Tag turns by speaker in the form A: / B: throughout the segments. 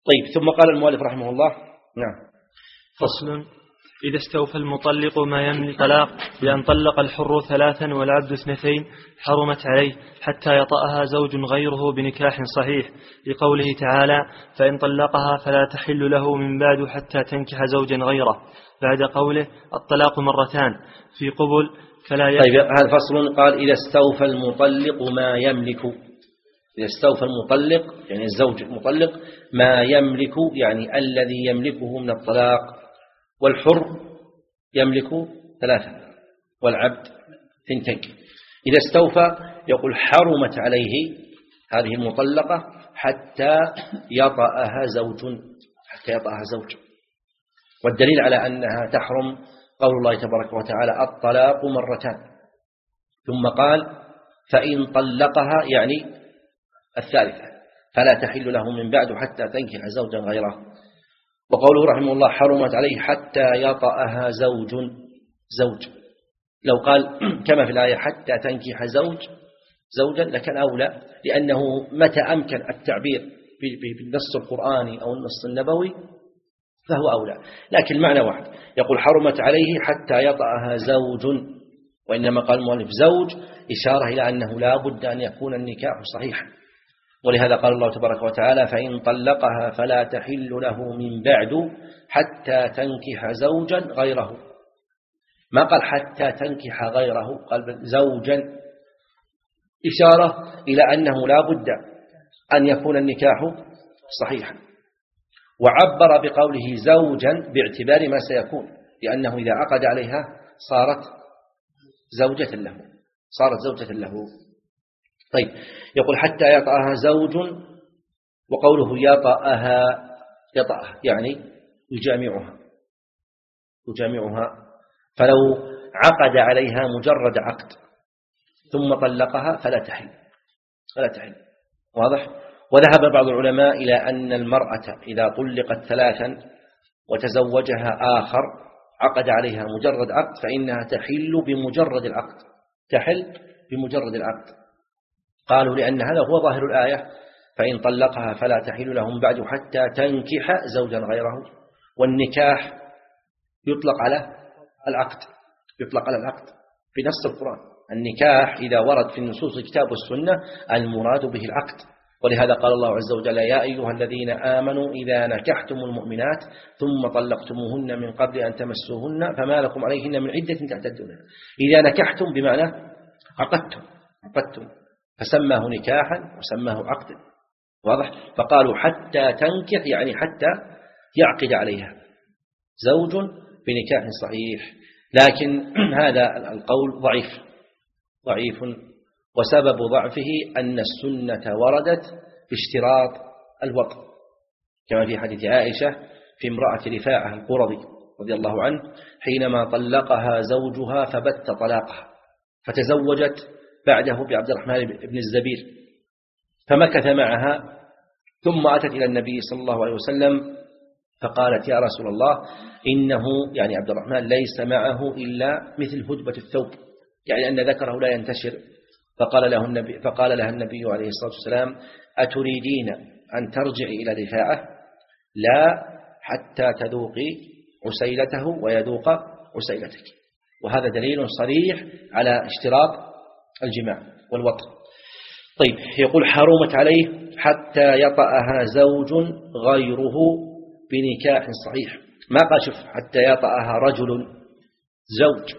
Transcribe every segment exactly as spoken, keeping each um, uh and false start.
A: طيب، ثم قال المؤلف رحمه الله: نعم.
B: فصل: إذا استوفى المطلق ما يملك طلاق بأن طلق الحر ثلاثا والعبد اثنتين حرمت عليه حتى يطأها زوج غيره بنكاح صحيح، لقوله تعالى: فإن طلقها فلا تحل له من بعد حتى تنكح زوجا غيره، بعد قوله: الطلاق مرتان في قبل فلا يحل.
A: طيب، هذا فصل. قال: إذا استوفى المطلق ما يملك. إذا استوفى المطلق يعني الزوج المطلق ما يملك يعني الذي يملكه من الطلاق، والحر يملك ثلاثة والعبد ثنتين. إذا استوفى يقول حرمت عليه هذه المطلقة حتى يطأها زوج حتى يطأها زوج. والدليل على أنها تحرم قول الله تبارك وتعالى: الطلاق مرتان، ثم قال: فإن طلقها يعني الثالثة فلا تحل له من بعد حتى تنكح زوجا غيره. وقوله رحمه الله: حرمت عليه حتى يطأها زوج زوج لو قال كما في الآية حتى تنكح زوج زوجا لكان أولى، لأنه متى أمكن التعبير بالنص القرآني أو النص النبوي فهو أولى، لكن المعنى واحد. يقول حرمت عليه حتى يطأها زوج، وإنما قال المؤلف زوج إشارة إلى أنه لا بد أن يكون النكاح صحيحا، ولهذا قال الله تبارك وتعالى: فإن طلقها فلا تحل له من بعد حتى تنكح زوجا غيره. ما قال حتى تنكح غيره، قال زوجا، إشارة إلى أنه لا بد أن يكون النكاح صحيحا. وعبر بقوله زوجا باعتبار ما سيكون، لأنه إذا عقد عليها صارت زوجة له صارت زوجة له. طيب، يقول حتى يطأها زوج، وقوله يطأها يطأها يعني يجامعها يجامعها فلو عقد عليها مجرد عقد ثم طلقها فلا تحل فلا تحل واضح؟ وذهب بعض العلماء إلى أن المرأة إذا طلقت ثلاثا وتزوجها آخر عقد عليها مجرد عقد فإنها تحل بمجرد العقد تحل بمجرد العقد قالوا لأن هذا هو ظاهر الآية: فإن طلقها فلا تحل لهم بعد حتى تنكح زوجا غيره. والنكاح يطلق على العقد يطلق على العقد في نص القرآن. النكاح إذا ورد في النصوص الكتاب والسنة المراد به العقد، ولهذا قال الله عز وجل: يا أيها الذين آمنوا إذا نكحتم المؤمنات ثم طلقتموهن من قبل أن تمسوهن فما لكم عليهن من عدة تعتدونها. إذا نكحتم بمعنى عقدتم عقدتم فسماه نكاحا وسماه عقدا، واضح؟ فقالوا حتى تنكح يعني حتى يعقد عليها زوج بنكاح صحيح. لكن هذا القول ضعيف ضعيف وسبب ضعفه أن السنة وردت باشتراط الوطء، كما في حديث عائشة في امرأة رفاعة القرظي رضي الله عنه حينما طلقها زوجها فبت طلاقها، فتزوجت بعده بعبد الرحمن بن الزبير، فمكث معها ثم أتت إلى النبي صلى الله عليه وسلم فقالت: يا رسول الله، إنه يعني عبد الرحمن ليس معه إلا مثل هدبة الثوب، يعني أن ذكره لا ينتشر. فقال له النبي فقال لها النبي عليه الصلاة والسلام: أتريدين أن ترجعي إلى رفاعة؟ لا، حتى تذوقي عسيلته ويذوق عسيلتك. وهذا دليل صريح على اشتراط الجماع والوطء. طيب، يقول حرمت عليه حتى يطأها زوج غيره بنكاح صحيح. ما قال شوف حتى يطأها رجل زوج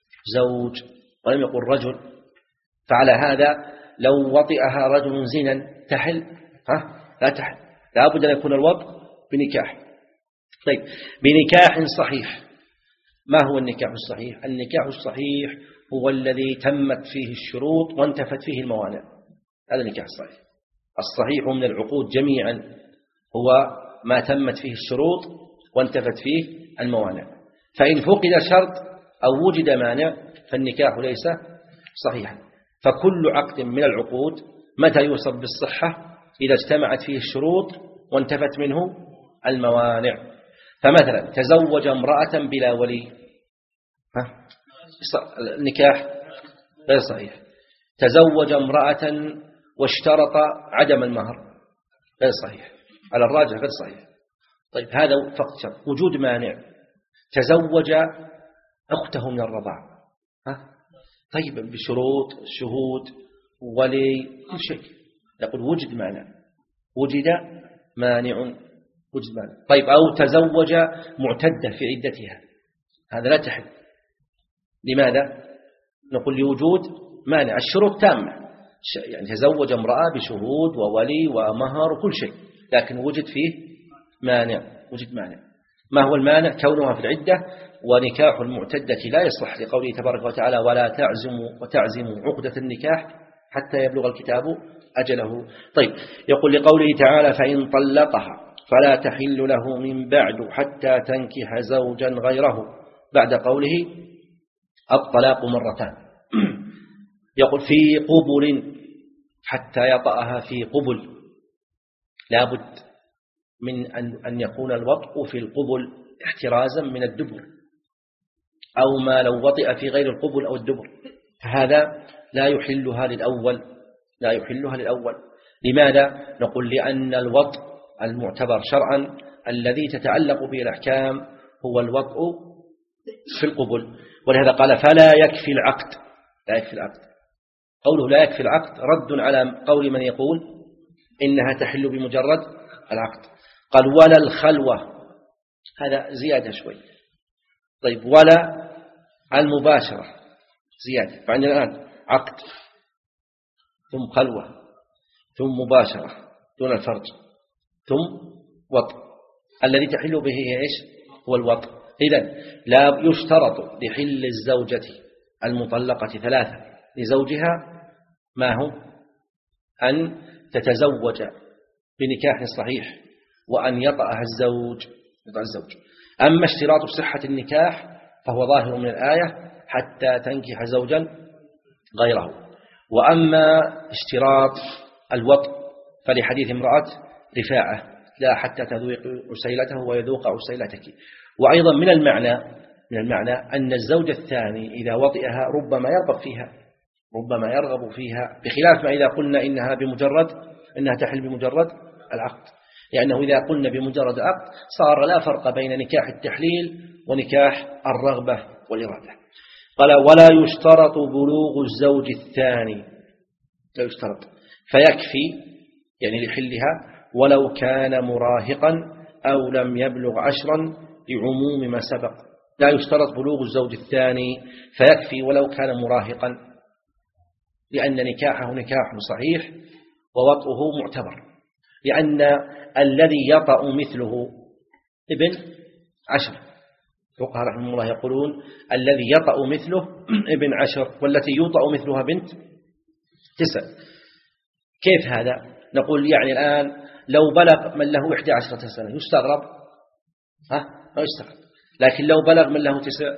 A: زوج ولم يقل رجل، فعلى هذا لو وطئها رجل زنا تحل؟ ها؟ لا تحل، لا بد أن يكون الوطء بنكاح. طيب، بنكاح صحيح. ما هو النكاح الصحيح؟ النكاح الصحيح هو الذي تمت فيه الشروط وانتفت فيه الموانع، هذا النكاح الصحيح. الصحيح من العقود جميعا هو ما تمت فيه الشروط وانتفت فيه الموانع، فإن فقد شرط أو وجد مانع فالنكاح ليس صحيحا. فكل عقد من العقود متى يوصف بالصحة؟ إذا اجتمعت فيه الشروط وانتفت منه الموانع. فمثلا تزوج امرأة بلا ولي، النكاح غير صحيح. تزوج امرأة واشترط عدم المهر، غير صحيح. على الراجح غير صحيح. طيب هذا فقط شرط وجود مانع. تزوج أخته من الرضاع، ها؟ طيب بشروط شهود ولي كل شيء، يقول وجد مانع، وجد مانع، وجد مانع. طيب أو تزوج معتدة في عدتها، هذا لا تحل. لماذا؟ نقول لوجود مانع، الشروط تامة، يعني تزوج امرأة بشهود وولي ومهر وكل شيء، لكن وجد فيه مانع، وجد مانع. ما هو المانع؟ كونها في العدة، ونكاح المعتدة لا يصلح لقوله تبارك وتعالى ولا تعزموا وتعزموا عقدة النكاح حتى يبلغ الكتاب أجله. طيب يقول لقوله تعالى فإن طلقها فلا تحل له من بعد حتى تنكح زوجا غيره، بعد قوله الطلاق مرتان. يقول في قبل حتى يطأها في قبل، لابد من أن يكون الوطء في القبل احترازا من الدبر، أو ما لو وطئ في غير القبل أو الدبر فهذا لا يحلها للأول، لا يحلها للأول. لماذا؟ نقول لأن الوطء المعتبر شرعا الذي تتعلق به الأحكام هو الوطء في القبل، ولهذا قال فلا يكفي العقد، لا يكفي العقد. قوله لا يكفي العقد رد على قول من يقول إنها تحل بمجرد العقد. قال ولا الخلوة، هذا زيادة شوي. طيب ولا المباشرة زيادة، فعندنا الآن عقد ثم خلوة ثم مباشرة دون الفرج ثم وطء، الذي تحل به إيش؟ هو الوطء. إذن لا يشترط لحل الزوجة المطلقة ثلاثة لزوجها ما هو أن تتزوج بنكاح صحيح وأن يطأها الزوج، يطأ الزوج. أما اشتراط صحة النكاح فهو ظاهر من الآية حتى تنكح زوجا غيره. وأما اشتراط الوطء فلحديث امرأة رفاعة لا حتى تذوق عسيلته ويذوق عسيلتك. وأيضا من المعنى من المعنى أن الزوج الثاني إذا وطئها ربما يرغب فيها، ربما يرغب فيها، بخلاف ما إذا قلنا إنها بمجرد إنها تحل بمجرد العقد، لأنه إذا قلنا بمجرد العقد صار لا فرق بين نكاح التحليل ونكاح الرغبة والإرادة. قال ولا يشترط بلوغ الزوج الثاني، لا يشترط، فيكفي يعني لحلها ولو كان مراهقا أو لم يبلغ عشرا لعموم ما سبق. لا يشترط بلوغ الزوج الثاني، فيكفي ولو كان مراهقا، لأن نكاحه نكاح صحيح ووطئه معتبر، لأن الذي يطأ مثله ابن عشر، فقهاء رحمه الله يقولون الذي يطأ مثله ابن عشر والتي يطأ مثلها بنت تسع. كيف هذا؟ نقول يعني الآن لو بلغ من له إحدى عشرة سنة يستغرب، ها ما يستغرب، لكن لو بلغ من له تسع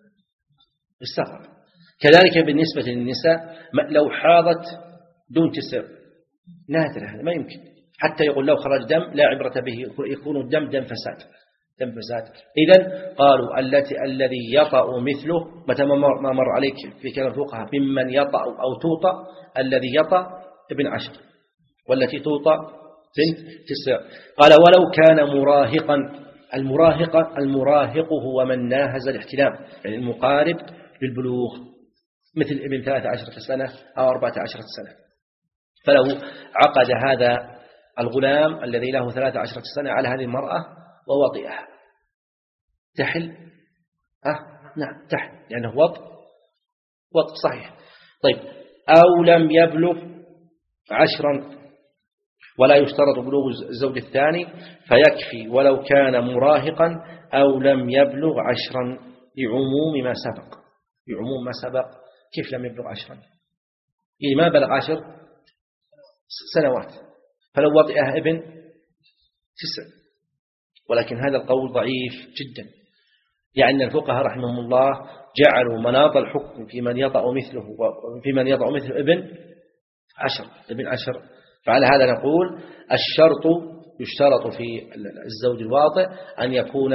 A: يستغرب. كذلك بالنسبة للنساء لو حاضت دون تسع نادر، هذا ما يمكن، حتى يقول لو خرج دم لا عبرة به، يكون الدم دم فساد، دم فساد. إذن قالوا التي الذي يطأ مثله، متى ما مر عليك في كلام الفقهاء ممن يطأ أو توطأ، الذي يطأ ابن عشر والتي توطأ بنت تسع. قال ولو كان مراهقا، المراهق المراهق هو من ناهز الاحتلام، يعني المقارب للبلوغ، مثل ابن ثلاثة عشرة سنة أو أربعة عشرة سنة، فلو عقد هذا الغلام الذي له ثلاثة عشرة سنة على هذه المرأة ووطئها تحل؟ أه نعم تحل، لأنه يعني وطء وطء صحيح. طيب أو لم يبلغ عشرا، ولا يشترط بلوغ الزوج الثاني، فيكفي ولو كان مراهقا أو لم يبلغ عشرا لعموم ما سبق، لعموم ما سبق. كيف لم يبلغ عشرا؟ يعني ما بلغ عشر سنوات، فلو وطئها ابن تسع. ولكن هذا القول ضعيف جدا، لأن الفقهاء رحمهم الله جعلوا مناط الحكم في من يطأ مثله وفي من يطأ مثله ابن عشر، ابن عشر. فعلى هذا نقول الشرط يشترط في الزوج الواطئ أن يكون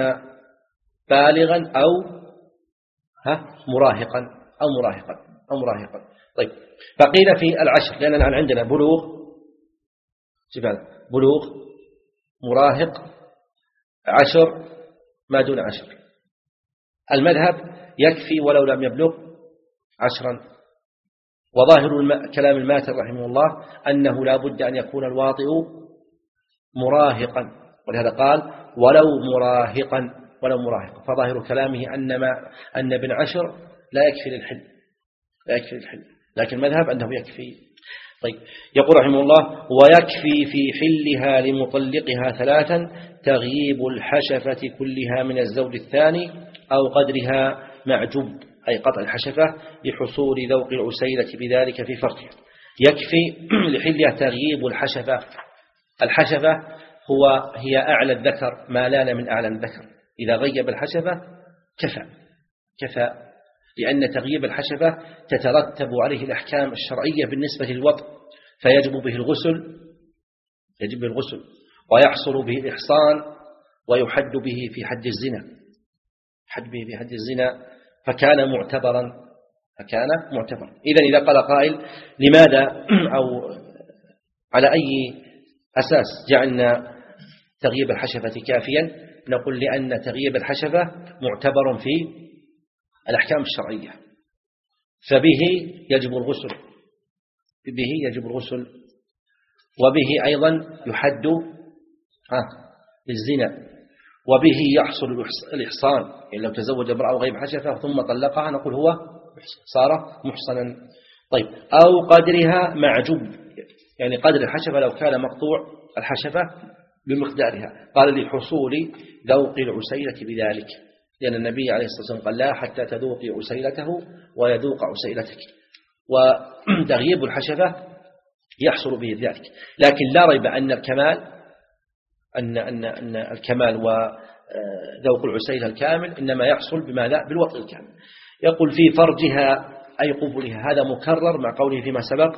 A: بالغا أو ها مراهقا أو مراهقا أو مراهقا. طيب فقيل في العشر، لأننا عندنا بلوغ بلوغ مراهق عشر ما دون عشر. المذهب يكفي ولو لم يبلغ عشرا. وظاهر الم... كلام الماتر رحمه الله أنه لا بد أن يكون الواطئ مراهقا، ولهذا قال ولو مراهقا ولو مراهقا. فظاهر كلامه أن, ما... أن ابن عشر لا يكفي للحل، لا يكفي للحل، لكن المذهب أنه يكفي. طيب يقول رحمه الله ويكفي في حلها لمطلقها ثلاثا تغييب الحشفة كلها من الزوج الثاني أو قدرها معجب، أي قطع الحشفة لحصول ذوق العسيلة بذلك في فرجها. يكفي لحلها تغييب الحشفة. الحشفة هو هي أعلى الذكر، ما لان من أعلى الذكر، إذا غيب الحشفة كفى كفى لأن تغييب الحشفة تترتب عليه الأحكام الشرعية بالنسبة للوطء، فيجب به الغسل يجب به الغسل ويحصل به الإحصان ويحد به في حد الزنا حد به في حد الزنا فكان معتبرا فكان معتبرا. إذن إذا قال قائل لماذا أو على أي أساس جعلنا تغييب الحشفة كافيا؟ نقول لأن تغييب الحشفة معتبر في الأحكام الشرعية، فبه يجب الغسل به يجب الغسل وبه أيضا يحد بالزنا، وبه يحصل الإحصان. يعني لو تزوج امرأة وغيب حشفة ثم طلقها نقول هو صار محصنا. طيب أو قدرها معجب، يعني قدر الحشفة لو كان مقطوع الحشفة بمقدارها، قال لحصول ذوق العسيلة بذلك، لأن النبي عليه الصلاة والسلام قال لا حتى تذوقي عسيلته ويذوق عسيلتك. وتغييب الحشفة يحصل به ذلك، لكن لا ريب أن الكمال أن أن أن الكمال وذوق العسيلة الكامل إنما يحصل بماذا؟ بالوطء الكامل. يقول في فرجها أي قبلها، هذا مكرر مع قوله فيما سبق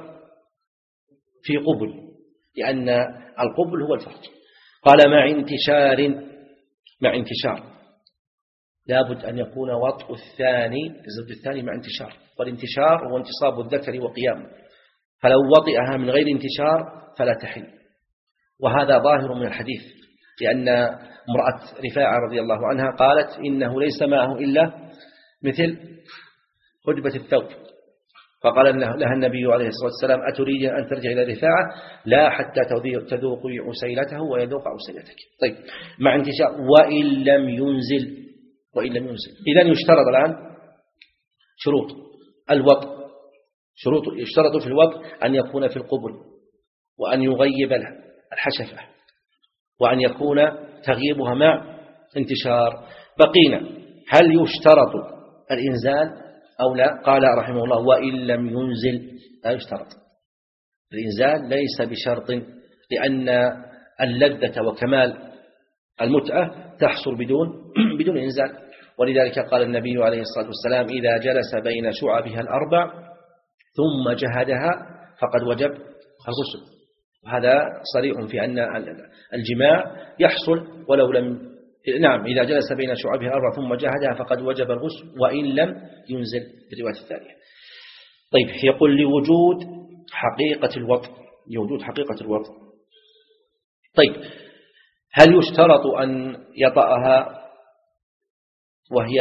A: في قبل، لأن القبل هو الفرج. قال مع انتشار مع انتشار لابد أن يكون وطء الثاني الزوج الثاني مع انتشار، والانتشار هو انتصاب الذكر وقيامه، فلو وطئها من غير انتشار فلا تحل. وهذا ظاهر من الحديث، لأن امرأة رفاعة رضي الله عنها قالت إنه ليس معه إلا مثل حجبة الثوب، فقال لها النبي عليه الصلاة والسلام أتريد أن ترجع إلى رفاعة؟ لا حتى تذوقي عسيلته ويذوق عسيلتك. طيب مع انتشار وإن لم ينزل وإن لم ينزل. إذن يشترط الآن شروط الوطء، شروط يشترط في الوطء أن يكون في القبل، وأن يغيب الحشفة، وأن يكون تغييبها مع انتشار. بقينا هل يشترط الإنزال أو لا؟ قال رحمه الله وإن لم ينزل لا يشترط الإنزال، ليس بشرط، لأن اللذة وكمال المتعة تحصل بدون بدون إنزال. ولذلك قال النبي عليه الصلاة والسلام إذا جلس بين شعبها الأربع ثم جهدها فقد وجب الغسل. وهذا صريح في أن الجماع يحصل ولو لم نعم إذا جلس بين شعبها الأربع ثم جهدها فقد وجب الغسل وإن لم ينزل في الرواية الثانية. طيب يقول لوجود حقيقة الوطء لوجود حقيقة الوطء. طيب هل يشترط أن يطأها وهي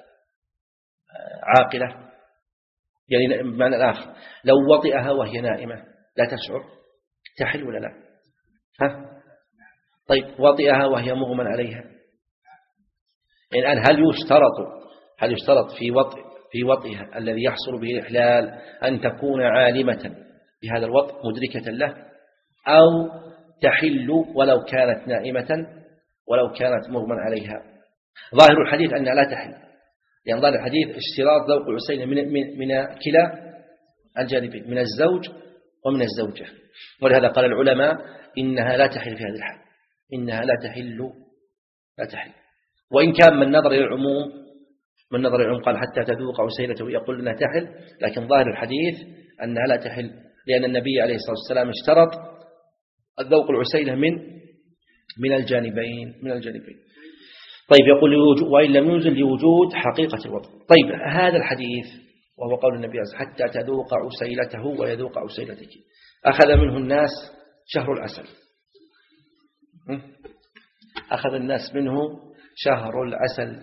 A: عاقلة؟ يعني بمعنى الآخر لو وطئها وهي نائمة لا تشعر تحل ولا لا؟ ها؟ طيب وطئها وهي مغمى عليها، يعني الآن هل يشترط هل يشترط في وطئ في وطئها الذي يحصل به الإحلال أن تكون عالمة بهذا الوطئ مدركة له، أو تحل ولو كانت نائمة ولو كانت مغمى عليها؟ ظاهر الحديث أنها لا تحل، لأن ظاهر الحديث اشتراط ذوق العسيلة من, من, من كلا الجانبين، من الزوج ومن الزوجة. ولهذا قال العلماء إنها لا تحل في هذه الحال، إنها لا تحل لا تحل وإن كان من نظر إلى العموم من نظر إلى العموم قال حتى تذوق عسيلته يقول أنها تحل، لكن ظاهر الحديث أنها لا تحل، لأن النبي عليه الصلاة والسلام اشترط الذوق العسيلة من من الجانبين من الجانبين. طيب يقول وإن لم ينزل لوجود حقيقة الوطء. طيب هذا الحديث وهو قول النبي حتى تذوق عسيلته ويذوق عسيلتك أخذ منه الناس شهر العسل، أخذ الناس منه شهر العسل،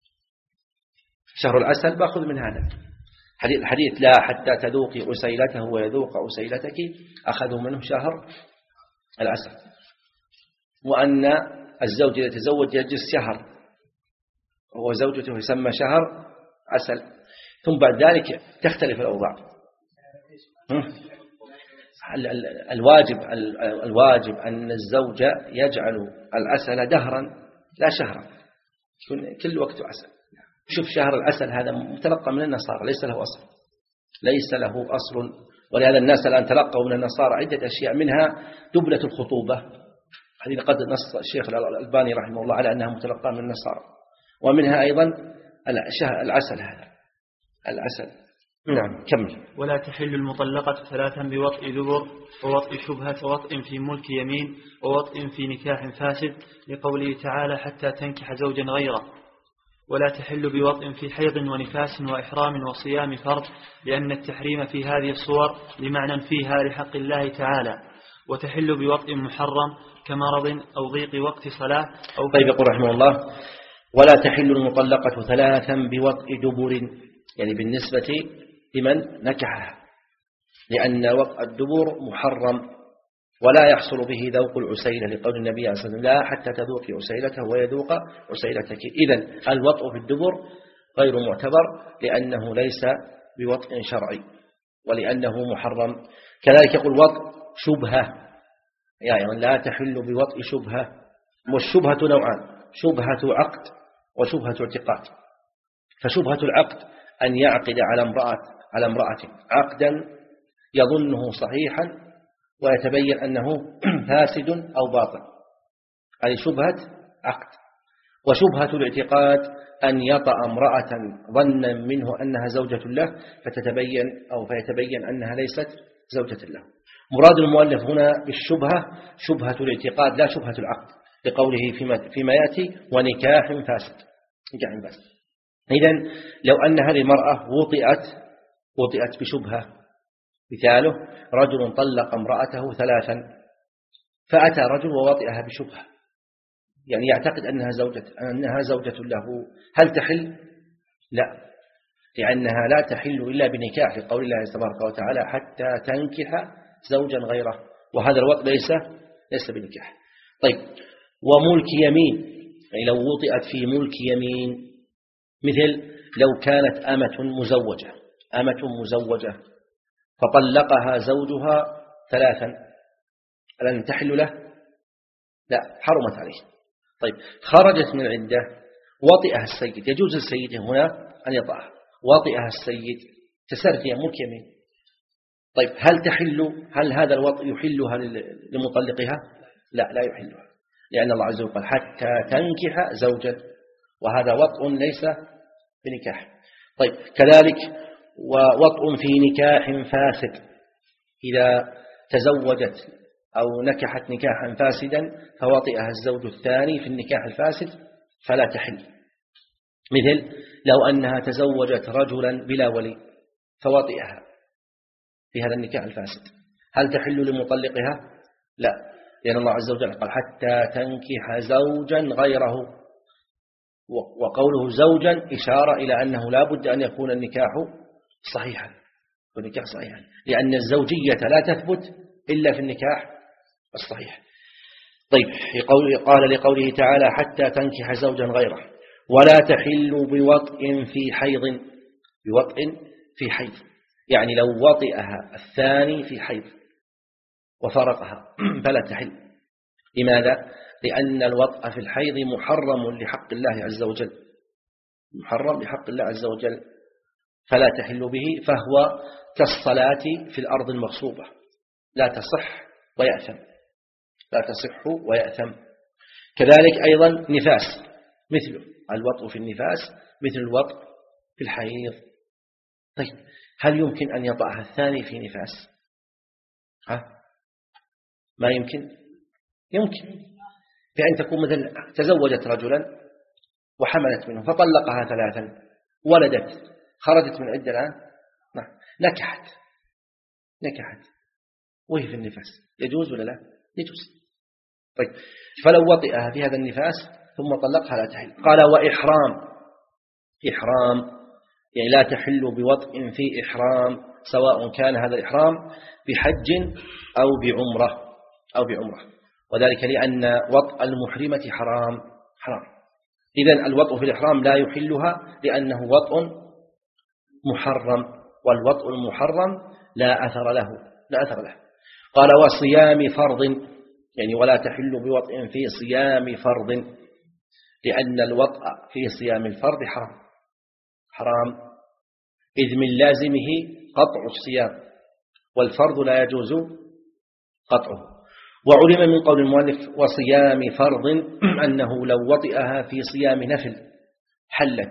A: شهر العسل بأخذ من هذا الحديث لا حتى تذوقي عسيلته ويذوق عسيلتك، أخذوا منه شهر العسل. وأن الزوج إذا تزوج يجلس شهر وزوجته يسمى شهر عسل. ثم بعد ذلك تختلف الأوضاع. الواجب الواجب أن الزوج يجعل العسل دهرا لا شهرا، يكون كل وقت عسل. شوف شهر العسل هذا متلقى من النصارى، ليس له أصل، ليس له أصل. ولهذا الناس الآن تلقوا من النصارى عدة أشياء، منها دبلة الخطوبة، هذه قد نص الشيخ الألباني رحمه الله على أنها متلقى من النصارى. ومنها أيضا العسل، هذا العسل. نعم كمل.
B: ولا تحل المطلقة ثلاثا بوطء دبر ووطء شبهة ووطء في ملك يمين ووطء في نكاح فاسد، لقوله تعالى حتى تنكح زوجا غيره. ولا تحل بوطء في حيض ونفاس وإحرام وصيام فرض، لأن التحريم في هذه الصور لمعنى فيها لحق الله تعالى. وتحل بوطء محرم كمرض أو ضيق وقت صلاة أو.
A: طيب يقول رحمه الله ولا تحل المطلقة ثلاثا بوطء دبر، يعني بالنسبة لمن نكحها، لأن وطء الدبر محرم ولا يحصل به ذوق العسيلة، لقول النبي عليه الصلاة والسلام لا حتى تذوقي عسيلته ويذوق عسيلتك. إذن الوطء في الدبر غير معتبر لأنه ليس بوطء شرعي ولأنه محرم. كذلك يقول وطء شبهة، يعني لا تحل بوطء شبهة. والشبهة نوعان، شبهة عقد وشبهة اعتقاد. فشبهة العقد أن يعقد على امرأة على امرأة عقدا يظنه صحيحا ويتبين أنه فاسد أو باطل، هذه شبهة عقد. وشبهة الاعتقاد أن يطأ امرأة ظنا منه أنها زوجة له فتتبين أو فيتبين أنها ليست زوجة له. مراد المؤلف هنا بالشبهة شبهة الاعتقاد لا شبهة العقد، لقوله فيما, فيما يأتي ونكاح فاسد، نكاح فاسد. إذن لو أن هذه المرأة وطئت وطئت بشبهة، مثاله رجل طلق امرأته ثلاثا فأتى رجل ووطئها بشبهة، يعني يعتقد أنها زوجة أنها زوجة له، هل تحل؟ لا، لأنها لا تحل إلا بنكاح، لقول الله تبارك وتعالى حتى تنكح زوجا غيره، وهذا الوطء ليس ليس بنكاح. طيب وملك يمين، يعني لو وطئت في ملك يمين، مثل لو كانت أمة مزوجة أمة مزوجة فطلقها زوجها ثلاثا، ألن تحل له؟ لا، حرمت عليه. طيب خرجت من العدة وطئها السيد، يجوز السيد هنا أن يطأها، وطئها السيد تسري ملك يمين. طيب هل تحل؟ هل هذا الوطء يحلها لمطلقها؟ لا، لا يحلها، لأن الله عز وجل قال حتى تنكح زوجا، وهذا وطء ليس بنكاح. طيب كذلك ووطء في نكاح فاسد، إذا تزوجت أو نكحت نكاحا فاسدا فوطئها الزوج الثاني في النكاح الفاسد فلا تحل. مثل لو أنها تزوجت رجلا بلا ولي فوطئها في هذا النكاح الفاسد، هل تحل لمطلقها؟ لا، لأن الله عز وجل قال حتى تنكح زوجا غيره، وقوله زوجا إشارة إلى أنه لا بد أن يكون النكاح صحيحا، والنكاح صحيحا، لأن الزوجية لا تثبت إلا في النكاح الصحيح. طيب قال لقوله تعالى حتى تنكح زوجا غيره. ولا تحل بوطء في حيض، بوطء في حيض، يعني لو وطئها الثاني في حيض وفرقها فلا تحل. لماذا؟ لأن الوطء في الحيض محرم لحق الله عز وجل، محرم لحق الله عز وجل، فلا تحل به، فهو كالصلاة في الأرض المغصوبة، لا تصح ويأثم، لا تصح ويأثم. كذلك أيضا نفاس مثله، الوطء في النفاس مثل الوطء في الحيض. طيب هل يمكن أن يطأها الثاني في نفاس؟ ها؟ ما يمكن؟ يمكن، بأن تكون مثل تزوجت رجلا وحملت منه فطلقها ثلاثا، ولدت، خرجت من عدة الآن، نكحت نكحت وهي في النفاس، يجوز ولا لا؟ يجوز. طيب فلو وطئها في هذا النفاس ثم طلقها لا تحل. قال وإحرام، إحرام يعني لا تحل بوطء في إحرام، سواء كان هذا الإحرام بحج أو بعمرة أو بعمرة، وذلك لأن وطء المحرمة حرام حرام. إذن الوطء في الإحرام لا يحلها لأنه وطء محرم، والوطء المحرم لا أثر له لا أثر له. قال وصيام فرض، يعني ولا تحل بوطء في صيام فرض، لأن الوطء في صيام الفرض حرام حرام إذ من لازمه قطع الصيام، والفرض لا يجوز قطعه. وعلم من قول المؤلف وصيام فرض أنه لو وطئها في صيام نفل حلت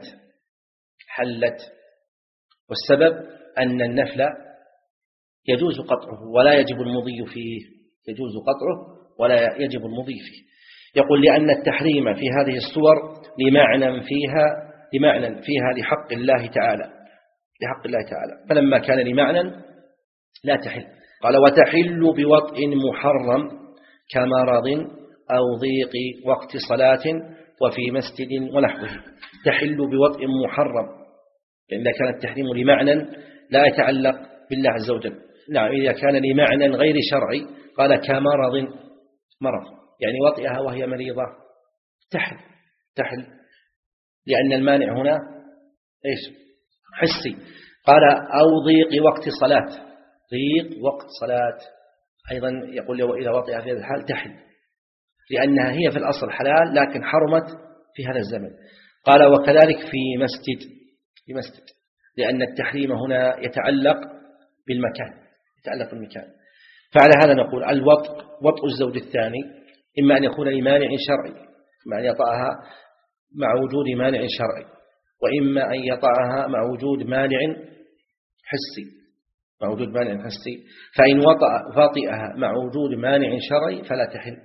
A: حلت والسبب أن النفل يجوز قطعه ولا يجب المضي فيه، يجوز قطعه ولا يجب المضي فيه. يقول لأن التحريم في هذه الصور لمعنى فيها لمعنى فيها لحق الله تعالى لحق الله تعالى فلما كان لمعنى لا تحل. قال وتحل بوطء محرم كمرض أو ضيق وقت صلاة وفي مسجد ونحوه. تحل بوطء محرم لأن إذا كان التحريم لمعنى لا يتعلق بالله عز وجل. نعم إذا كان لمعنى غير شرعي قال كمرض، مرض يعني وطئها وهي مريضة تحل تحل لأن المانع هنا إيش حسي. قال أو ضيق وقت صلاة، ضيق وقت صلاة أيضا يقول له إذا وطئها في هذا الحال تحل لأنها هي في الأصل حلال لكن حرمت في هذا الزمن. قال وكذلك في مسجد في مسجد لأن التحريم هنا يتعلق بالمكان يتعلق بالمكان. فعلى هذا نقول الوطء وطء الزوج الثاني إما أن يكون لمانع شرعي، إما أن يطأها مع وجود مانع شرعي، وإما أن يطأها مع وجود مانع حسي مع وجود مانع حسي. فإن وطئها مع وجود مانع شرعي فلا تحل،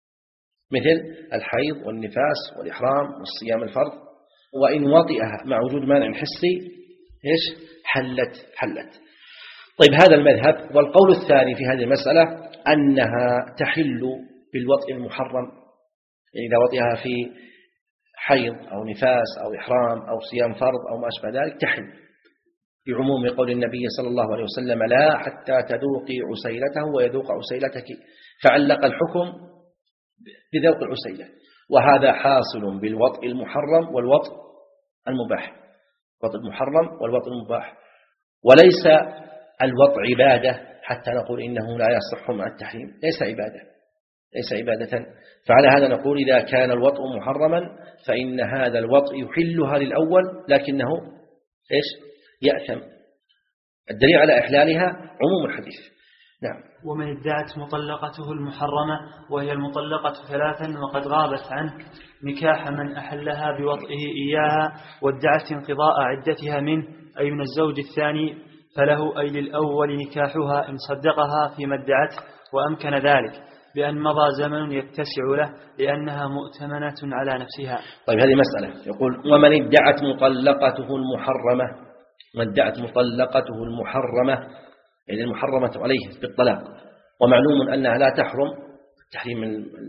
A: مثل الحيض والنفاس والإحرام والصيام الفرض. وإن وطئها مع وجود مانع حسي إيش حلت حلت. طيب هذا المذهب. والقول الثاني في هذه المسألة أنها تحل بالوطء المحرم، يعني إذا وطئها في حيض أو نفاس أو إحرام أو صيام فرض أو ما أشبه ذلك تحل، بعموم قول النبي صلى الله عليه وسلم لا حتى تذوقي عسيلته ويذوق عسيلتك، فعلق الحكم بذوق العسيلة. وهذا حاصل بالوطء المحرم والوطء المباح، الوطء المحرم والوطء المباح، وليس الوطء عبادة حتى نقول إنه لا يصح مع التحريم، ليس عبادة ليس عبادة. فعلى هذا نقول إذا كان الوطء محرما فإن هذا الوطء يحلها للأول لكنه إيش يأثم. الدليل على إحلالها عموم الحديث. نعم.
B: ومن ادعت مطلقته المحرمة وهي المطلقة ثلاثا وقد غابت عنه نكاح من أحلها بوطئه إياها وادعت انقضاء عدتها منه أي من الزوج الثاني فله أي للأول نكاحها إن صدقها فيما ادعته وأمكن ذلك بأن مضى زمن يتسع له لأنها مؤتمنة على نفسها.
A: طيب هذه مسألة. يقول ومن ادعت مطلقته المحرمة، من ادعت مطلقته المحرمة يعني المحرمة عليه بالطلاق، ومعلوم أنها لا تحرم التحريم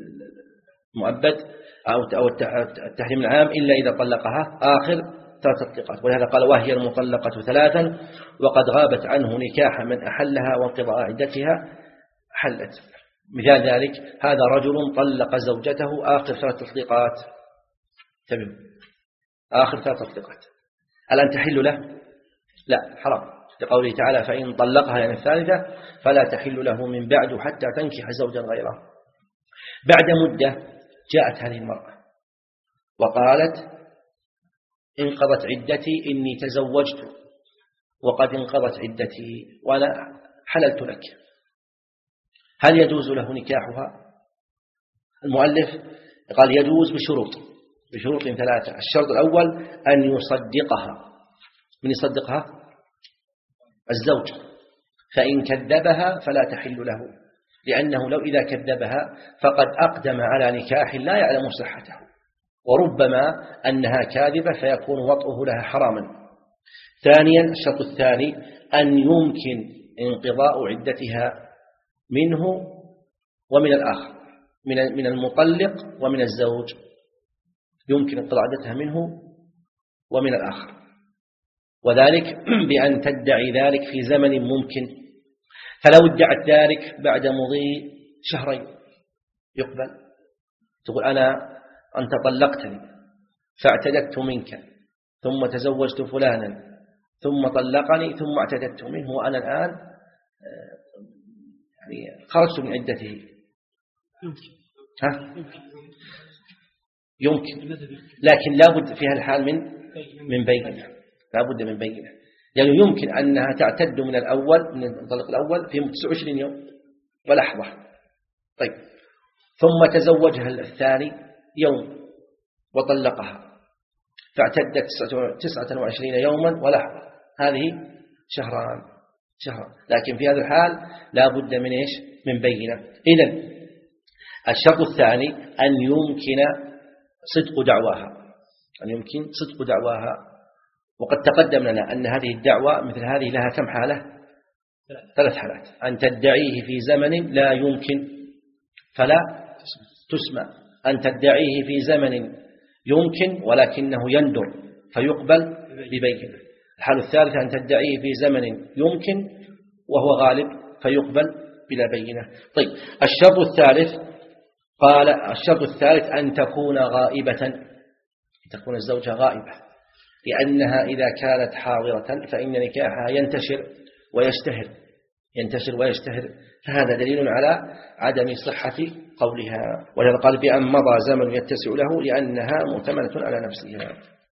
A: المؤبد أو التحريم العام إلا إذا طلقها آخر ثلاث طلقات. ولهذا قال وهي المطلقة ثلاثا وقد غابت عنه نكاح من أحلها وانقضاء عدتها حلت. مثال ذلك هذا رجل طلق زوجته آخر ثلاث تطليقات، تمام آخر ثلاث تطليقات، الآن تحل له؟ لا حرام، لقوله تعالى فإن طلقها يعني الثالثة فلا تحل له من بعد حتى تنكح زوجا غيره. بعد مدة جاءت هذه المرأة وقالت انقضت عدتي إني تزوجت وقد انقضت عدتي وأنا حللت لك، هل يجوز له نكاحها؟ المؤلف قال يجوز بشروط بشروط ثلاثة. الشرط الأول أن يصدقها. من يصدقها؟ الزوج، فإن كذبها فلا تحل له، لأنه لو إذا كذبها فقد أقدم على نكاح لا يعلم صحته، وربما أنها كاذبة فيكون وطئه لها حراما. ثانيا الشرط الثاني أن يمكن انقضاء عدتها منه ومن الآخر، من من المطلق ومن الزوج، يمكن اطلاع عدتها منه ومن الآخر، وذلك بأن تدعي ذلك في زمن ممكن. فلو ادعت ذلك بعد مضي شهرين يقبل، تقول أنا أنت طلقتني فاعتددت منك ثم تزوجت فلانا ثم طلقني ثم اعتددت منه وأنا الآن يعني خرجت من عدته. ها؟ يمكن، لكن لا بد في هالحال من من بينة، لا بد من بينة، يعني يمكن أنها تعتد من الأول من الطلق الأول في تسعة وعشرين يوم ولحظة، طيب ثم تزوجها الثاني يوم وطلقها فاعتدت تسعة وعشرين يوما ولحظة، هذه شهران شهر. لكن في هذا الحال لا بد من إيش؟ من بينة. إذن الشرط الثاني أن يمكن صدق دعواها، أن يمكن صدق دعواها. وقد تقدم لنا أن هذه الدعوة مثل هذه لها كم حالة؟ ثلاث حالات. أن تدعيه في زمن لا يمكن فلا تسمع، أن تدعيه في زمن يمكن ولكنه يندر فيقبل ببينة. الحالة الثالثة أن تدعيه في زمن يمكن وهو غالب فيقبل بلا بينة. طيب الشرط الثالث قال الشرط الثالث أن تكون غائبة، تكون الزوجة غائبة، لأنها إذا كانت حاضرة فإن نكاحها ينتشر ويشتهر ينتشر ويشتهر فهذا دليل على عدم صحة قولها. ولذا قال بأن مضى زمن يتسع له لأنها مؤتمنة على نفسها.